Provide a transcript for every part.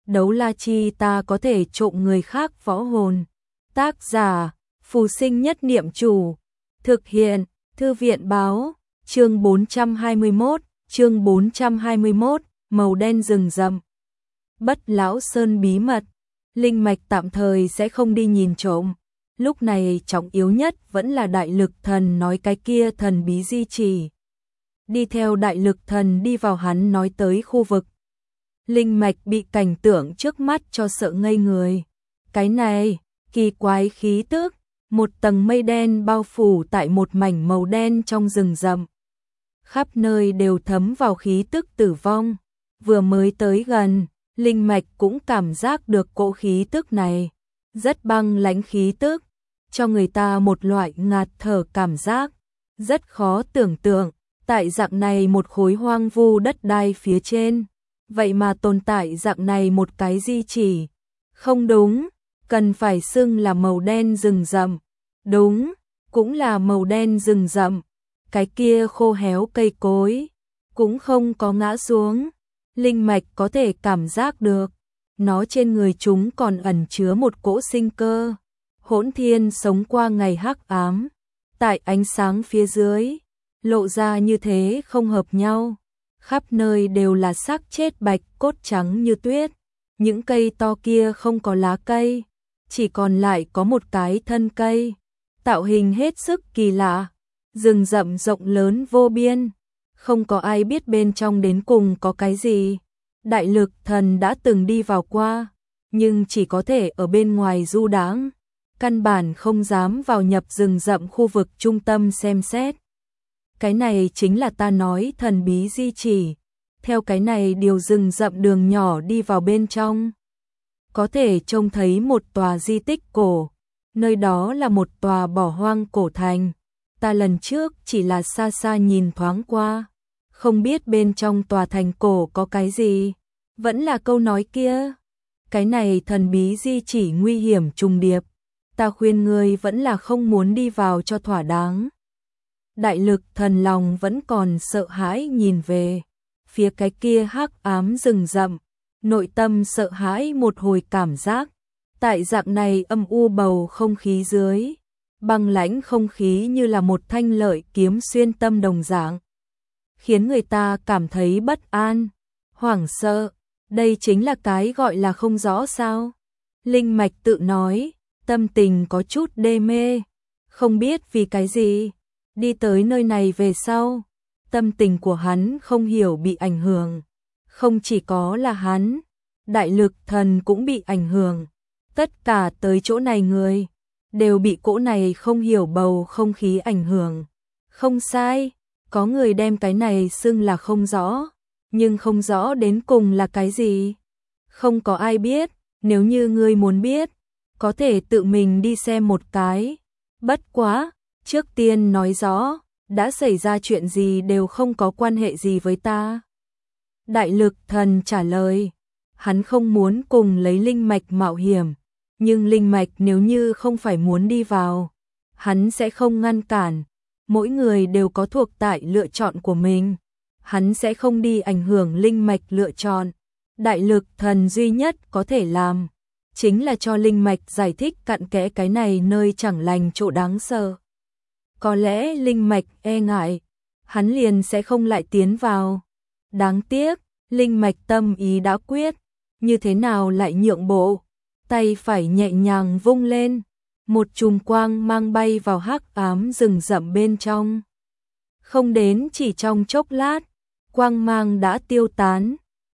Đấu la chi ta có thể trộm người khác võ hồn. Tác giả, Phù Sinh Nhất Niệm Chủ. Thực hiện, Thư viện báo, chương 421, màu đen rừng rậm. Bất Lão Sơn bí mật, linh mạch tạm thời sẽ không đi nhìn trộm. Lúc này trọng yếu nhất vẫn là đại lực thần nói cái kia thần bí di chỉ. Đi theo đại lực thần đi vào hắn nói tới khu vực. Linh mạch bị cảnh tượng trước mắt cho sợ ngây người. Cái này, kỳ quái khí tức, một tầng mây đen bao phủ tại một mảnh màu đen trong rừng rậm. Khắp nơi đều thấm vào khí tức tử vong. Vừa mới tới gần, linh mạch cũng cảm giác được cỗ khí tức này. Rất băng lãnh khí tức, cho người ta một loại ngạt thở cảm giác. Rất khó tưởng tượng, tại dạng này một khối hoang vu đất đai phía trên. Vậy mà tồn tại dạng này một cái di chỉ. Không đúng, cần phải xưng là màu đen rừng rậm. Đúng, cũng là màu đen rừng rậm. Cái kia khô héo cây cối cũng không có ngã xuống. Linh mạch có thể cảm giác được, nó trên người chúng còn ẩn chứa một cỗ sinh cơ. Hỗn thiên sống qua ngày hắc ám, tại ánh sáng phía dưới, lộ ra như thế không hợp nhau. Khắp nơi đều là xác chết bạch cốt trắng như tuyết. Những cây to kia không có lá cây, chỉ còn lại có một cái thân cây. Tạo hình hết sức kỳ lạ. Rừng rậm rộng lớn vô biên, không có ai biết bên trong đến cùng có cái gì. Đại lực thần đã từng đi vào qua, nhưng chỉ có thể ở bên ngoài du đãng, căn bản không dám vào nhập rừng rậm khu vực trung tâm xem xét. Cái này chính là ta nói thần bí di chỉ. Theo cái này điều rừng rậm đường nhỏ đi vào bên trong, có thể trông thấy một tòa di tích cổ. Nơi đó là một tòa bỏ hoang cổ thành. Ta lần trước chỉ là xa xa nhìn thoáng qua, không biết bên trong tòa thành cổ có cái gì. Vẫn là câu nói kia, cái này thần bí di chỉ nguy hiểm trùng điệp. Ta khuyên ngươi vẫn là không muốn đi vào cho thỏa đáng. Đại lực thần lòng vẫn còn sợ hãi nhìn về phía cái kia hắc ám rừng rậm, nội tâm sợ hãi một hồi cảm giác. Tại dạng này âm u bầu không khí dưới, băng lãnh không khí như là một thanh lợi kiếm xuyên tâm đồng dạng, khiến người ta cảm thấy bất an, hoảng sợ. Đây chính là cái gọi là không rõ sao? Linh mạch tự nói, tâm tình có chút đê mê, không biết vì cái gì. Đi tới nơi này về sau, tâm tình của hắn không hiểu bị ảnh hưởng. Không chỉ có là hắn, đại lực thần cũng bị ảnh hưởng. Tất cả tới chỗ này người đều bị cỗ này không hiểu bầu không khí ảnh hưởng. Không sai, có người đem cái này xưng là không rõ, nhưng không rõ đến cùng là cái gì, không có ai biết. Nếu như ngươi muốn biết, có thể tự mình đi xem một cái. Bất quá, trước tiên nói rõ, đã xảy ra chuyện gì đều không có quan hệ gì với ta. Đại lực thần trả lời, hắn không muốn cùng lấy linh mạch mạo hiểm, nhưng linh mạch nếu như không phải muốn đi vào, hắn sẽ không ngăn cản. Mỗi người đều có thuộc tại lựa chọn của mình, hắn sẽ không đi ảnh hưởng linh mạch lựa chọn. Đại lực thần duy nhất có thể làm, chính là cho linh mạch giải thích cặn kẽ cái này nơi chẳng lành chỗ đáng sợ. Có lẽ linh mạch e ngại, hắn liền sẽ không lại tiến vào. Đáng tiếc, linh mạch tâm ý đã quyết, như thế nào lại nhượng bộ. Tay phải nhẹ nhàng vung lên, một chùm quang mang bay vào hắc ám rừng rậm bên trong. Không đến chỉ trong chốc lát, quang mang đã tiêu tán.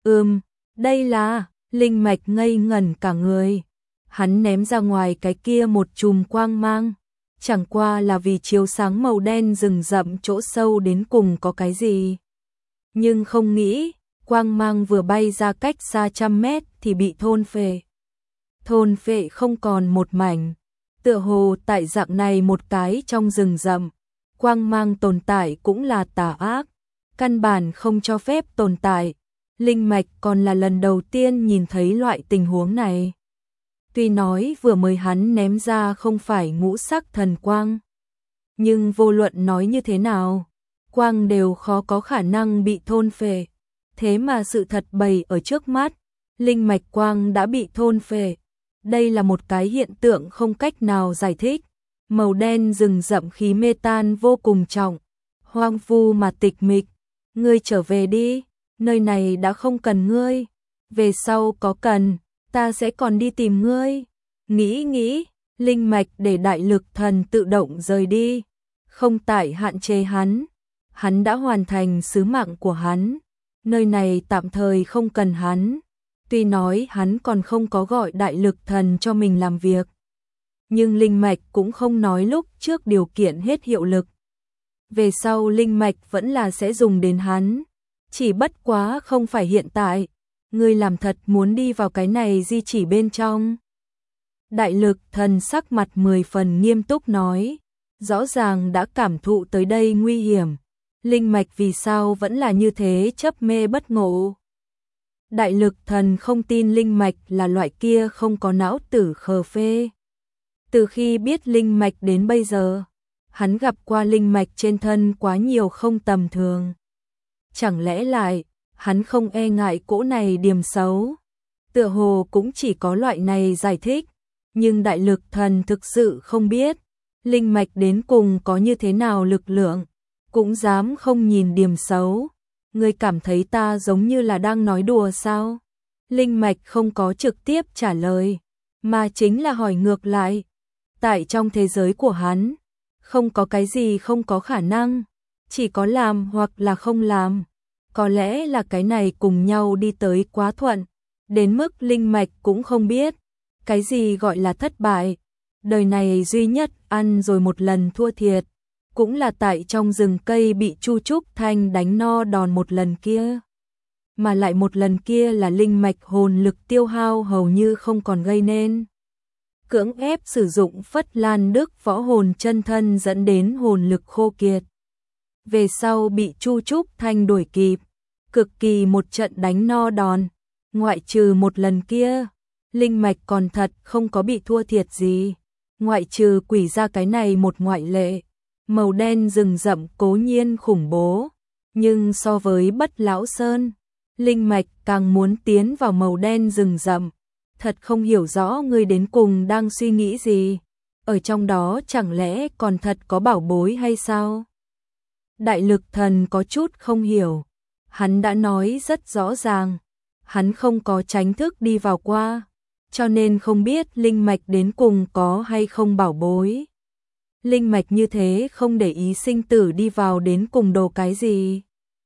Đây là, linh mạch ngây ngẩn cả người. Hắn ném ra ngoài cái kia một chùm quang mang, chẳng qua là vì chiếu sáng màu đen rừng rậm chỗ sâu đến cùng có cái gì. Nhưng không nghĩ, quang mang vừa bay ra cách xa trăm mét thì bị thôn phệ. Thôn phệ không còn một mảnh. Tựa hồ tại dạng này một cái trong rừng rậm, quang mang tồn tại cũng là tà ác, căn bản không cho phép tồn tại. Linh mạch còn là lần đầu tiên nhìn thấy loại tình huống này. Tuy nói vừa mới hắn ném ra không phải ngũ sắc thần quang, nhưng vô luận nói như thế nào, quang đều khó có khả năng bị thôn phệ. Thế mà sự thật bày ở trước mắt, linh mạch quang đã bị thôn phệ. Đây là một cái hiện tượng không cách nào giải thích. Màu đen rừng rậm khí mê tan vô cùng trọng, hoang vu mà tịch mịch. Ngươi trở về đi, nơi này đã không cần ngươi. Về sau có cần, ta sẽ còn đi tìm ngươi. Nghĩ, linh mạch để đại lực thần tự động rời đi. Không tại hạn chế hắn. Hắn đã hoàn thành sứ mạng của hắn. Nơi này tạm thời không cần hắn. Tuy nói hắn còn không có gọi đại lực thần cho mình làm việc. Nhưng linh mạch cũng không nói lúc trước điều kiện hết hiệu lực. Về sau linh mạch vẫn là sẽ dùng đến hắn. Chỉ bất quá không phải hiện tại. Ngươi làm thật muốn đi vào cái này di chỉ bên trong. Đại lực thần sắc mặt 10 phần nghiêm túc nói. Rõ ràng đã cảm thụ tới đây nguy hiểm. Linh mạch vì sao vẫn là như thế chấp mê bất ngộ. Đại lực thần không tin linh mạch là loại kia không có não tử khờ phê. Từ khi biết linh mạch đến bây giờ, hắn gặp qua linh mạch trên thân quá nhiều không tầm thường. Chẳng lẽ lại, hắn không e ngại cỗ này điểm xấu? Tựa hồ cũng chỉ có loại này giải thích, nhưng đại lực thần thực sự không biết, linh mạch đến cùng có như thế nào lực lượng, cũng dám không nhìn điểm xấu. Ngươi cảm thấy ta giống như là đang nói đùa sao? Linh mạch không có trực tiếp trả lời, mà chính là hỏi ngược lại. Tại trong thế giới của hắn, không có cái gì không có khả năng, chỉ có làm hoặc là không làm. Có lẽ là cái này cùng nhau đi tới quá thuận, đến mức linh mạch cũng không biết cái gì gọi là thất bại. Đời này duy nhất ăn rồi một lần thua thiệt, cũng là tại trong rừng cây bị Chu Trúc Thanh đánh no đòn một lần kia. Mà lại một lần kia là linh mạch hồn lực tiêu hao hầu như không còn gây nên. Cưỡng ép sử dụng Phất Lan Đức võ hồn chân thân dẫn đến hồn lực khô kiệt. Về sau bị Chu Trúc Thanh đuổi kịp, cực kỳ một trận đánh no đòn. Ngoại trừ một lần kia, linh mạch còn thật không có bị thua thiệt gì. Ngoại trừ quỷ ra cái này một ngoại lệ. Màu đen rừng rậm cố nhiên khủng bố, nhưng so với Bất Lão Sơn, linh mạch càng muốn tiến vào màu đen rừng rậm. Thật không hiểu rõ ngươi đến cùng đang suy nghĩ gì. Ở trong đó chẳng lẽ còn thật có bảo bối hay sao? Đại lực thần có chút không hiểu. Hắn đã nói rất rõ ràng. Hắn không có tránh thức đi vào qua, cho nên không biết linh mạch đến cùng có hay không bảo bối. Linh mạch như thế không để ý sinh tử đi vào đến cùng đồ cái gì.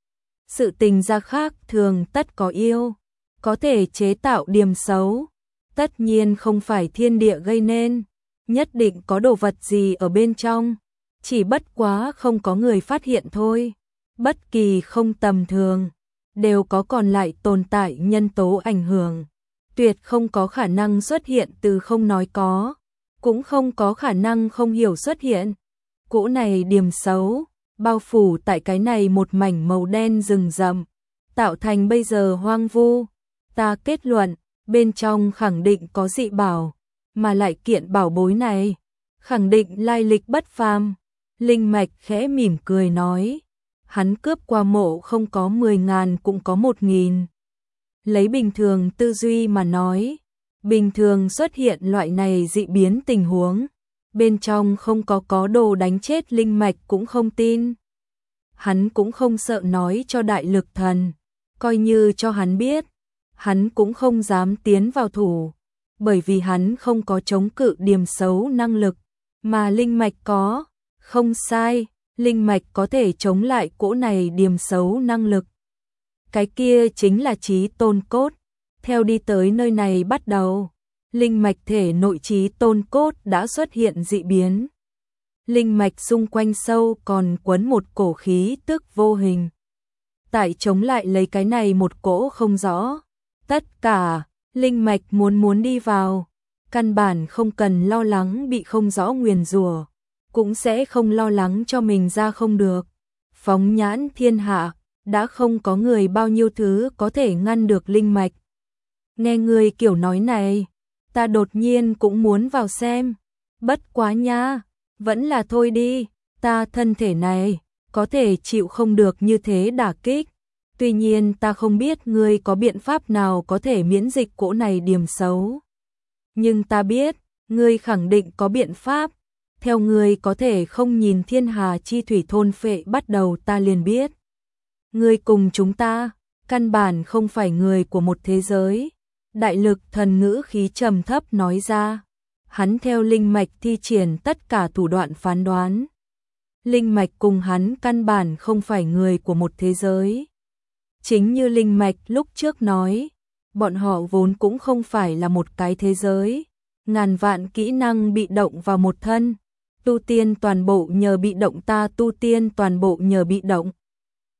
Sự tình ra khác thường tất có yêu, có thể chế tạo điểm xấu. Tất nhiên không phải thiên địa gây nên, nhất định có đồ vật gì ở bên trong, chỉ bất quá không có người phát hiện thôi. Bất kỳ không tầm thường, đều có còn lại tồn tại nhân tố ảnh hưởng. Tuyệt không có khả năng xuất hiện từ không nói có, cũng không có khả năng không hiểu xuất hiện. Cỗ này điểm xấu, bao phủ tại cái này một mảnh màu đen rừng rậm, tạo thành bây giờ hoang vu. Ta kết luận, bên trong khẳng định có dị bảo, mà lại kiện bảo bối này, khẳng định lai lịch bất phàm. Linh mạch khẽ mỉm cười nói, hắn cướp qua mộ không có 10.000 cũng có 1.000. Lấy bình thường tư duy mà nói, bình thường xuất hiện loại này dị biến tình huống, bên trong không có đồ đánh chết linh mạch cũng không tin. Hắn cũng không sợ nói cho đại lực thần, coi như cho hắn biết, hắn cũng không dám tiến vào thủ, bởi vì hắn không có chống cự điểm xấu năng lực, mà linh mạch có. Không sai, linh mạch có thể chống lại cỗ này điểm xấu năng lực. Cái kia chính là trí tôn cốt. Theo đi tới nơi này bắt đầu, linh mạch thể nội trí tôn cốt đã xuất hiện dị biến. Linh mạch xung quanh sâu còn quấn một cổ khí tức vô hình. Tại chống lại lấy cái này một cỗ không rõ. Tất cả, linh mạch muốn đi vào, căn bản không cần lo lắng bị không rõ nguyền rủa, cũng sẽ không lo lắng cho mình ra không được. Phóng nhãn thiên hạ, đã không có người bao nhiêu thứ có thể ngăn được linh mạch. Nghe người kiểu nói này, ta đột nhiên cũng muốn vào xem. Bất quá nha, vẫn là thôi đi, ta thân thể này, có thể chịu không được như thế đả kích. Tuy nhiên ta không biết ngươi có biện pháp nào có thể miễn dịch cỗ này điểm xấu. Nhưng ta biết, ngươi khẳng định có biện pháp. Theo ngươi có thể không nhìn thiên hà chi thủy thôn phệ bắt đầu ta liền biết. Ngươi cùng chúng ta, căn bản không phải người của một thế giới. Đại lực thần ngữ khí trầm thấp nói ra. Hắn theo linh mạch thi triển tất cả thủ đoạn phán đoán. Linh mạch cùng hắn căn bản không phải người của một thế giới. Chính như linh mạch lúc trước nói, bọn họ vốn cũng không phải là một cái thế giới. Ngàn vạn kỹ năng bị động vào một thân. Tu tiên toàn bộ nhờ bị động, ta tu tiên toàn bộ nhờ bị động.